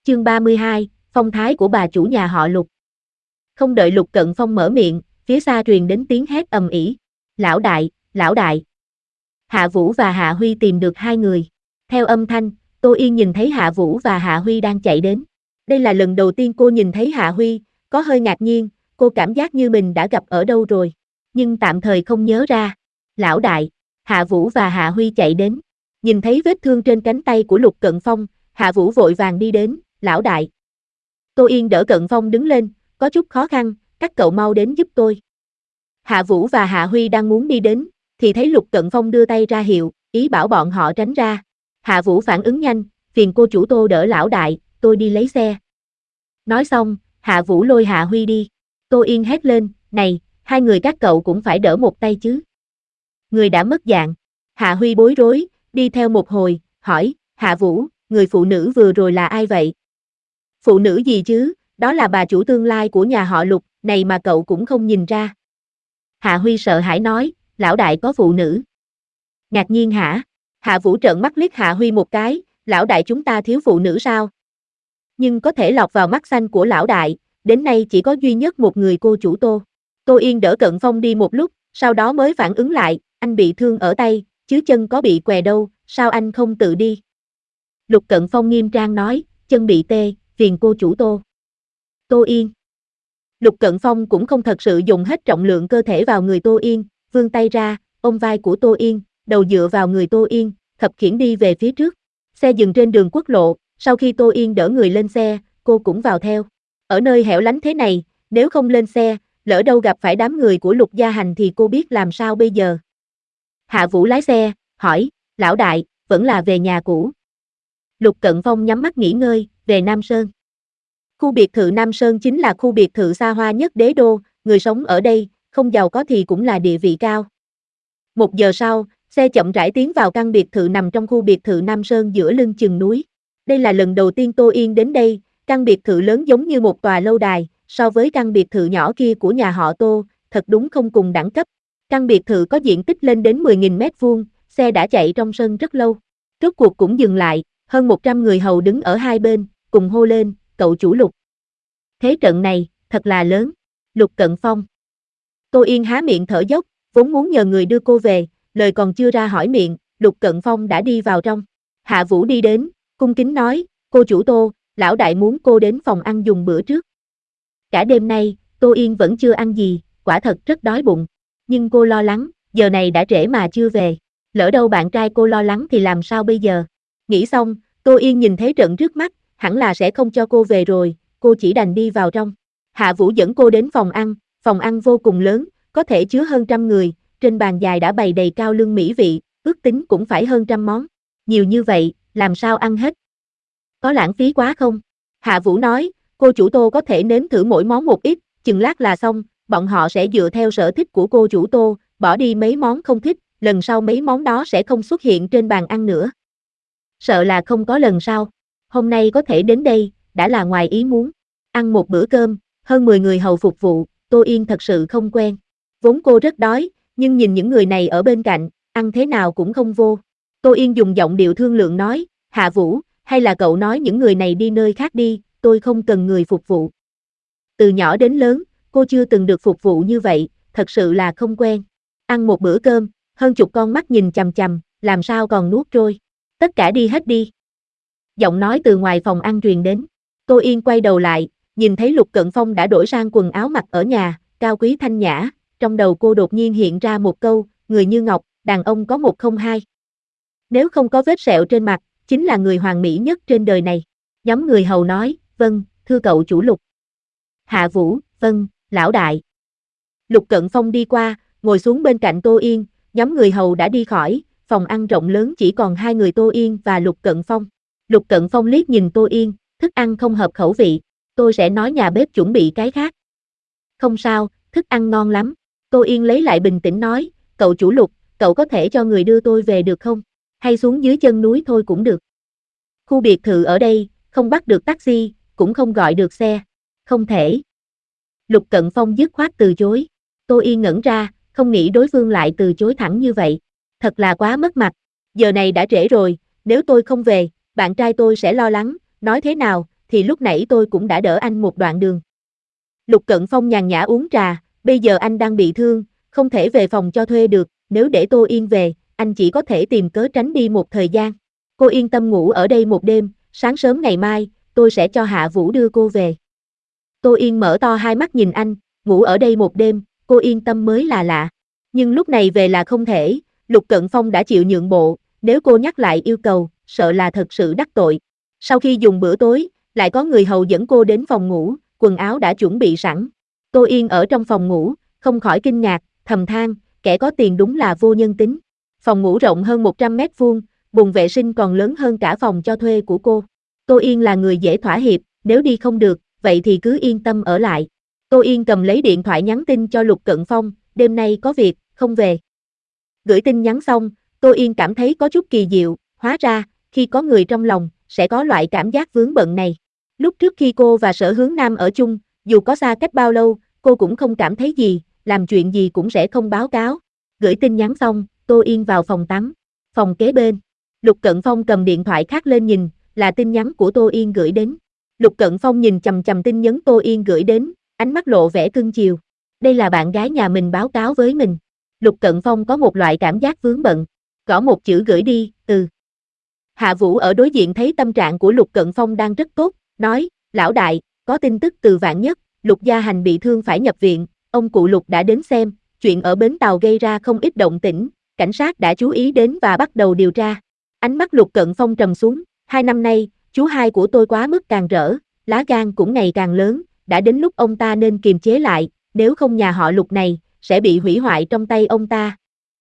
Chương 32, phong thái của bà chủ nhà họ Lục. Không đợi Lục Cận Phong mở miệng, phía xa truyền đến tiếng hét ầm ĩ. Lão đại, lão đại. Hạ Vũ và Hạ Huy tìm được hai người. Theo âm thanh, Tô Yên nhìn thấy Hạ Vũ và Hạ Huy đang chạy đến. Đây là lần đầu tiên cô nhìn thấy Hạ Huy, có hơi ngạc nhiên, cô cảm giác như mình đã gặp ở đâu rồi. Nhưng tạm thời không nhớ ra. Lão đại, Hạ Vũ và Hạ Huy chạy đến. Nhìn thấy vết thương trên cánh tay của Lục Cận Phong, Hạ Vũ vội vàng đi đến. Lão đại. Tô Yên đỡ Cận Phong đứng lên, có chút khó khăn, các cậu mau đến giúp tôi. Hạ Vũ và Hạ Huy đang muốn đi đến, thì thấy Lục Cận Phong đưa tay ra hiệu, ý bảo bọn họ tránh ra. Hạ Vũ phản ứng nhanh, phiền cô chủ Tô đỡ lão đại, tôi đi lấy xe. Nói xong, Hạ Vũ lôi Hạ Huy đi. Tô Yên hét lên, này, hai người các cậu cũng phải đỡ một tay chứ. Người đã mất dạng. Hạ Huy bối rối, đi theo một hồi, hỏi, Hạ Vũ, người phụ nữ vừa rồi là ai vậy? Phụ nữ gì chứ, đó là bà chủ tương lai của nhà họ Lục, này mà cậu cũng không nhìn ra. Hạ Huy sợ hãi nói, lão đại có phụ nữ. Ngạc nhiên hả? Hạ Vũ trợn mắt liếc Hạ Huy một cái, lão đại chúng ta thiếu phụ nữ sao? Nhưng có thể lọt vào mắt xanh của lão đại, đến nay chỉ có duy nhất một người cô chủ Tô. Tô Yên đỡ Cận Phong đi một lúc, sau đó mới phản ứng lại, anh bị thương ở tay, chứ chân có bị què đâu, sao anh không tự đi? Lục Cận Phong nghiêm trang nói, chân bị tê, phiền cô chủ Tô. Tô Yên. Lục Cận Phong cũng không thật sự dùng hết trọng lượng cơ thể vào người Tô Yên, vươn tay ra, ôm vai của Tô Yên, đầu dựa vào người Tô Yên, khập khiễng đi về phía trước. Xe dừng trên đường quốc lộ, sau khi Tô Yên đỡ người lên xe, cô cũng vào theo. Ở nơi hẻo lánh thế này, nếu không lên xe, lỡ đâu gặp phải đám người của Lục Gia Hành thì cô biết làm sao bây giờ. Hạ Vũ lái xe, hỏi, lão đại, vẫn là về nhà cũ. Lục Cận Phong nhắm mắt nghỉ ngơi, về Nam Sơn. Khu biệt thự Nam Sơn chính là khu biệt thự xa hoa nhất đế đô, người sống ở đây, không giàu có thì cũng là địa vị cao. 1 giờ sau, xe chậm rãi tiến vào căn biệt thự nằm trong khu biệt thự Nam Sơn giữa lưng chừng núi. Đây là lần đầu tiên Tô Yên đến đây, căn biệt thự lớn giống như một tòa lâu đài, so với căn biệt thự nhỏ kia của nhà họ Tô, thật đúng không cùng đẳng cấp. Căn biệt thự có diện tích lên đến 10.000 mét vuông, xe đã chạy trong sân rất lâu. Rốt cuộc cũng dừng lại, hơn 100 người hầu đứng ở hai bên, cùng hô lên, cậu chủ Lục. Thế trận này, thật là lớn. Lục Cận Phong. Tô Yên há miệng thở dốc, vốn muốn nhờ người đưa cô về, lời còn chưa ra hỏi miệng, Lục Cận Phong đã đi vào trong. Hạ Vũ đi đến, cung kính nói, cô chủ Tô, lão đại muốn cô đến phòng ăn dùng bữa trước. Cả đêm nay, Tô Yên vẫn chưa ăn gì, quả thật rất đói bụng. Nhưng cô lo lắng, giờ này đã trễ mà chưa về. Lỡ đâu bạn trai cô lo lắng thì làm sao bây giờ? Nghĩ xong, Tô Yên nhìn thế trận trước mắt, hẳn là sẽ không cho cô về rồi, cô chỉ đành đi vào trong. Hạ Vũ dẫn cô đến phòng ăn vô cùng lớn, có thể chứa hơn 100 người, trên bàn dài đã bày đầy cao lương mỹ vị, ước tính cũng phải hơn 100 món. Nhiều như vậy, làm sao ăn hết? Có lãng phí quá không? Hạ Vũ nói, cô chủ Tô có thể nếm thử mỗi món một ít, chừng lát là xong, bọn họ sẽ dựa theo sở thích của cô chủ Tô, bỏ đi mấy món không thích, lần sau mấy món đó sẽ không xuất hiện trên bàn ăn nữa. Sợ là không có lần sau. Hôm nay có thể đến đây, đã là ngoài ý muốn. Ăn một bữa cơm, hơn 10 người hầu phục vụ, Tô Yên thật sự không quen. Vốn cô rất đói, nhưng nhìn những người này ở bên cạnh, ăn thế nào cũng không vô. Tô Yên dùng giọng điệu thương lượng nói, Hạ Vũ, hay là cậu nói những người này đi nơi khác đi, tôi không cần người phục vụ. Từ nhỏ đến lớn, cô chưa từng được phục vụ như vậy, thật sự là không quen. Ăn một bữa cơm, hơn chục con mắt nhìn chằm chằm, làm sao còn nuốt trôi. Tất cả đi hết đi. Giọng nói từ ngoài phòng ăn truyền đến. Tô Yên quay đầu lại, nhìn thấy Lục Cận Phong đã đổi sang quần áo mặc ở nhà, cao quý thanh nhã, trong đầu cô đột nhiên hiện ra một câu, người như ngọc, đàn ông có một không hai. Nếu không có vết sẹo trên mặt, chính là người hoàn mỹ nhất trên đời này. Nhóm người hầu nói, vâng, thưa cậu chủ Lục. Hạ Vũ, vâng, lão đại. Lục Cận Phong đi qua, ngồi xuống bên cạnh Tô Yên, nhóm người hầu đã đi khỏi, phòng ăn rộng lớn chỉ còn hai người Tô Yên và Lục Cận Phong. Lục Cận Phong liếc nhìn Tô Yên, thức ăn không hợp khẩu vị, tôi sẽ nói nhà bếp chuẩn bị cái khác. Không sao, thức ăn ngon lắm. Tô Yên lấy lại bình tĩnh nói, cậu chủ Lục, cậu có thể cho người đưa tôi về được không? Hay xuống dưới chân núi thôi cũng được. Khu biệt thự ở đây, không bắt được taxi, cũng không gọi được xe. Không thể. Lục Cận Phong dứt khoát từ chối. Tô Yên ngẩn ra, không nghĩ đối phương lại từ chối thẳng như vậy. Thật là quá mất mặt. Giờ này đã trễ rồi, nếu tôi không về, bạn trai tôi sẽ lo lắng, nói thế nào, thì lúc nãy tôi cũng đã đỡ anh một đoạn đường. Lục Cận Phong nhàn nhã uống trà, bây giờ anh đang bị thương, không thể về phòng cho thuê được, nếu để Tô Yên về, anh chỉ có thể tìm cớ tránh đi một thời gian. Cô yên tâm ngủ ở đây một đêm, sáng sớm ngày mai, tôi sẽ cho Hạ Vũ đưa cô về. Tô Yên mở to hai mắt nhìn anh, ngủ ở đây một đêm, cô yên tâm mới là lạ. Nhưng lúc này về là không thể, Lục Cận Phong đã chịu nhượng bộ, nếu cô nhắc lại yêu cầu, sợ là thật sự đắc tội. Sau khi dùng bữa tối, lại có người hầu dẫn cô đến phòng ngủ, quần áo đã chuẩn bị sẵn. Tô Yên ở trong phòng ngủ, không khỏi kinh ngạc, thầm than, kẻ có tiền đúng là vô nhân tính. Phòng ngủ rộng hơn 100 mét vuông, bồn vệ sinh còn lớn hơn cả phòng cho thuê của cô. Tô Yên là người dễ thỏa hiệp, nếu đi không được, vậy thì cứ yên tâm ở lại. Tô Yên cầm lấy điện thoại nhắn tin cho Lục Cận Phong, đêm nay có việc, không về. Gửi tin nhắn xong, Tô Yên cảm thấy có chút kỳ diệu, hóa ra, khi có người trong lòng, sẽ có loại cảm giác vướng bận này. Lúc trước khi cô và Sở Hướng Nam ở chung, dù có xa cách bao lâu, cô cũng không cảm thấy gì, làm chuyện gì cũng sẽ không báo cáo. Gửi tin nhắn xong, Tô Yên vào phòng tắm. Phòng kế bên. Lục Cận Phong cầm điện thoại khác lên nhìn, là tin nhắn của Tô Yên gửi đến. Lục Cận Phong nhìn chằm chằm tin nhắn Tô Yên gửi đến, ánh mắt lộ vẻ cưng chiều. Đây là bạn gái nhà mình báo cáo với mình. Lục Cận Phong có một loại cảm giác vướng bận. Gõ một chữ gửi đi, Hạ Vũ ở đối diện thấy tâm trạng của Lục Cận Phong đang rất tốt, nói, lão đại, có tin tức từ Vạn Nhất, Lục Gia Hành bị thương phải nhập viện, ông cụ Lục đã đến xem, chuyện ở bến tàu gây ra không ít động tĩnh, cảnh sát đã chú ý đến và bắt đầu điều tra. Ánh mắt Lục Cận Phong trầm xuống, 2 năm nay, chú hai của tôi quá mức càng rỡ, lá gan cũng ngày càng lớn, đã đến lúc ông ta nên kiềm chế lại, nếu không nhà họ Lục này, sẽ bị hủy hoại trong tay ông ta.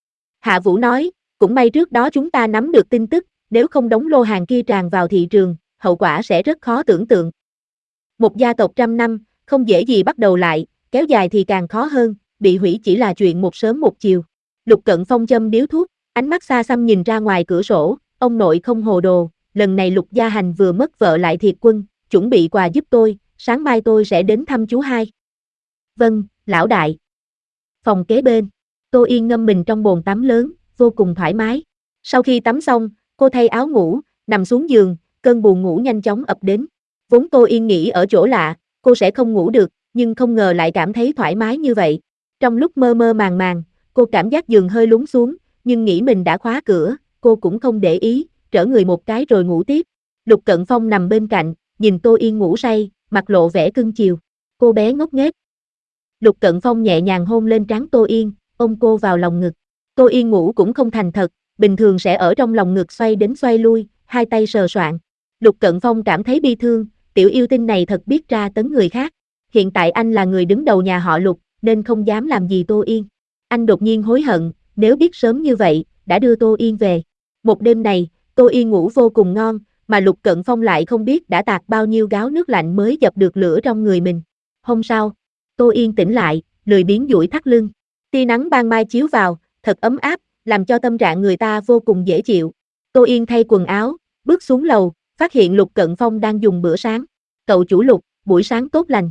Hạ Vũ nói, cũng may trước đó chúng ta nắm được tin tức, nếu không đống lô hàng kia tràn vào thị trường, hậu quả sẽ rất khó tưởng tượng. Một gia tộc 100 năm, không dễ gì bắt đầu lại, kéo dài thì càng khó hơn, bị hủy chỉ là chuyện một sớm một chiều. Lục Cận Phong châm điếu thuốc, ánh mắt xa xăm nhìn ra ngoài cửa sổ, ông nội không hồ đồ, lần này Lục Gia Hành vừa mất vợ lại thiệt quân, chuẩn bị quà giúp tôi, sáng mai tôi sẽ đến thăm chú hai. Vâng, lão đại. Phòng kế bên, Tô Yên ngâm mình trong bồn tắm lớn, vô cùng thoải mái. Sau khi tắm xong, cô thay áo ngủ, nằm xuống giường, cơn buồn ngủ nhanh chóng ập đến. Vốn Tô Yên nghĩ ở chỗ lạ, cô sẽ không ngủ được, nhưng không ngờ lại cảm thấy thoải mái như vậy. Trong lúc mơ mơ màng màng, cô cảm giác giường hơi lún xuống, nhưng nghĩ mình đã khóa cửa, cô cũng không để ý, trở người một cái rồi ngủ tiếp. Lục Cận Phong nằm bên cạnh, nhìn Tô Yên ngủ say, mặt lộ vẻ cưng chiều. Cô bé ngốc nghếch. Lục Cận Phong nhẹ nhàng hôn lên trán Tô Yên, ôm cô vào lòng ngực. Tô Yên ngủ cũng không thành thật, bình thường sẽ ở trong lòng ngực xoay đến xoay lui, hai tay sờ soạng. Lục Cận Phong cảm thấy bi thương, tiểu yêu tinh này thật biết tra tấn người khác. Hiện tại anh là người đứng đầu nhà họ Lục, nên không dám làm gì Tô Yên. Anh đột nhiên hối hận, nếu biết sớm như vậy, đã đưa Tô Yên về. Một đêm này, Tô Yên ngủ vô cùng ngon, mà Lục Cận Phong lại không biết đã tạt bao nhiêu gáo nước lạnh mới dập được lửa trong người mình. Hôm sau, Tô Yên tỉnh lại, lười biếng duỗi thắt lưng. Tia nắng ban mai chiếu vào, thật ấm áp, làm cho tâm trạng người ta vô cùng dễ chịu. Tô Yên thay quần áo, bước xuống lầu, phát hiện Lục Cận Phong đang dùng bữa sáng. Cậu chủ Lục, buổi sáng tốt lành.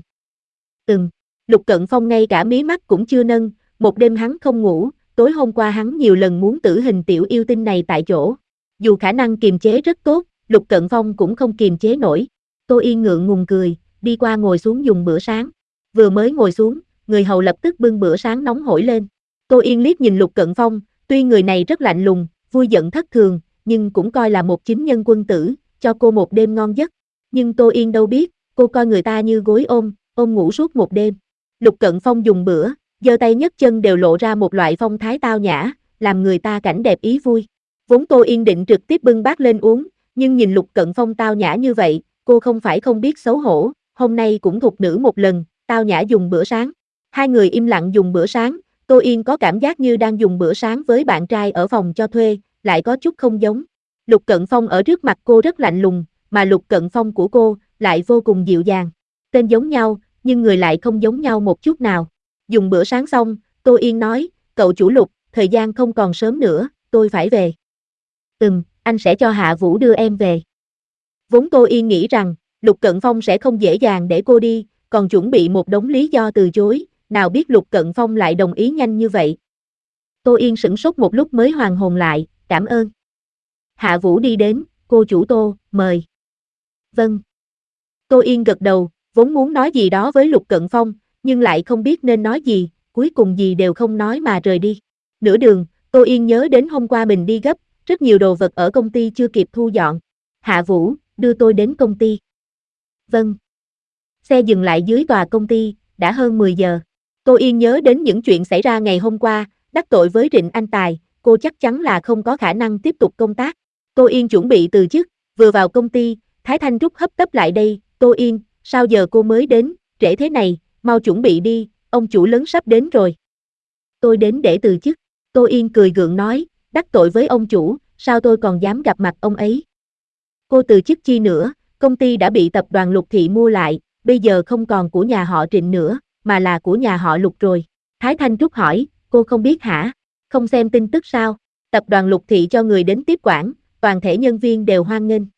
Lục Cận Phong ngay cả mí mắt cũng chưa nâng, một đêm hắn không ngủ, tối hôm qua hắn nhiều lần muốn tử hình tiểu yêu tinh này tại chỗ. Dù khả năng kiềm chế rất tốt, Lục Cận Phong cũng không kiềm chế nổi. Tô Yên ngượng ngùng cười, đi qua ngồi xuống dùng bữa sáng. Vừa mới ngồi xuống, người hầu lập tức bưng bữa sáng nóng hổi lên. Tô Yên liếc nhìn Lục Cận Phong, tuy người này rất lạnh lùng, vui giận thất thường, nhưng cũng coi là một chính nhân quân tử, cho cô một đêm ngon giấc. Nhưng Tô Yên đâu biết, cô coi người ta như gối ôm ngủ suốt một đêm. Lục Cận Phong dùng bữa, giơ tay nhấc chân đều lộ ra một loại phong thái tao nhã, làm người ta cảnh đẹp ý vui. Vốn Tô Yên định trực tiếp bưng bát lên uống, nhưng nhìn Lục Cận Phong tao nhã như vậy, cô không phải không biết xấu hổ, hôm nay cũng thục nữ một lần, tao nhã dùng bữa sáng. Hai người im lặng dùng bữa sáng, Tô Yên có cảm giác như đang dùng bữa sáng với bạn trai ở phòng cho thuê, lại có chút không giống. Lục Cận Phong ở trước mặt cô rất lạnh lùng, mà Lục Cận Phong của cô lại vô cùng dịu dàng. Tên giống nhau, nhưng người lại không giống nhau một chút nào. Dùng bữa sáng xong, Tô Yên nói, cậu chủ Lục, thời gian không còn sớm nữa, tôi phải về. Anh sẽ cho Hạ Vũ đưa em về. Vốn Tô Yên nghĩ rằng, Lục Cận Phong sẽ không dễ dàng để cô đi, còn chuẩn bị một đống lý do từ chối, nào biết Lục Cận Phong lại đồng ý nhanh như vậy. Tô Yên sửng sốt một lúc mới hoàn hồn lại, cảm ơn. Hạ Vũ đi đến, cô chủ Tô, mời. Vâng. Tô Yên gật đầu, vốn muốn nói gì đó với Lục Cận Phong, nhưng lại không biết nên nói gì, cuối cùng gì đều không nói mà rời đi. Nửa đường, Tô Yên nhớ đến hôm qua mình đi gấp, rất nhiều đồ vật ở công ty chưa kịp thu dọn. Hạ Vũ, đưa tôi đến công ty. Vâng. Xe dừng lại dưới tòa công ty, đã hơn 10 giờ. Tô Yên nhớ đến những chuyện xảy ra ngày hôm qua, đắc tội với Trịnh Anh Tài, cô chắc chắn là không có khả năng tiếp tục công tác. Tô Yên chuẩn bị từ chức, vừa vào công ty, Thái Thanh Trúc hấp tấp lại đây, Tô Yên, sao giờ cô mới đến, trễ thế này, mau chuẩn bị đi, ông chủ lớn sắp đến rồi. Tôi đến để từ chức, Tô Yên cười gượng nói, đắc tội với ông chủ, sao tôi còn dám gặp mặt ông ấy. Cô từ chức chi nữa, công ty đã bị tập đoàn Lục Thị mua lại, bây giờ không còn của nhà họ Trịnh nữa, mà là của nhà họ Lục rồi. Thái Thanh Trúc hỏi, cô không biết hả? Không xem tin tức sao? Tập đoàn Lục Thị cho người đến tiếp quản, toàn thể nhân viên đều hoan nghênh.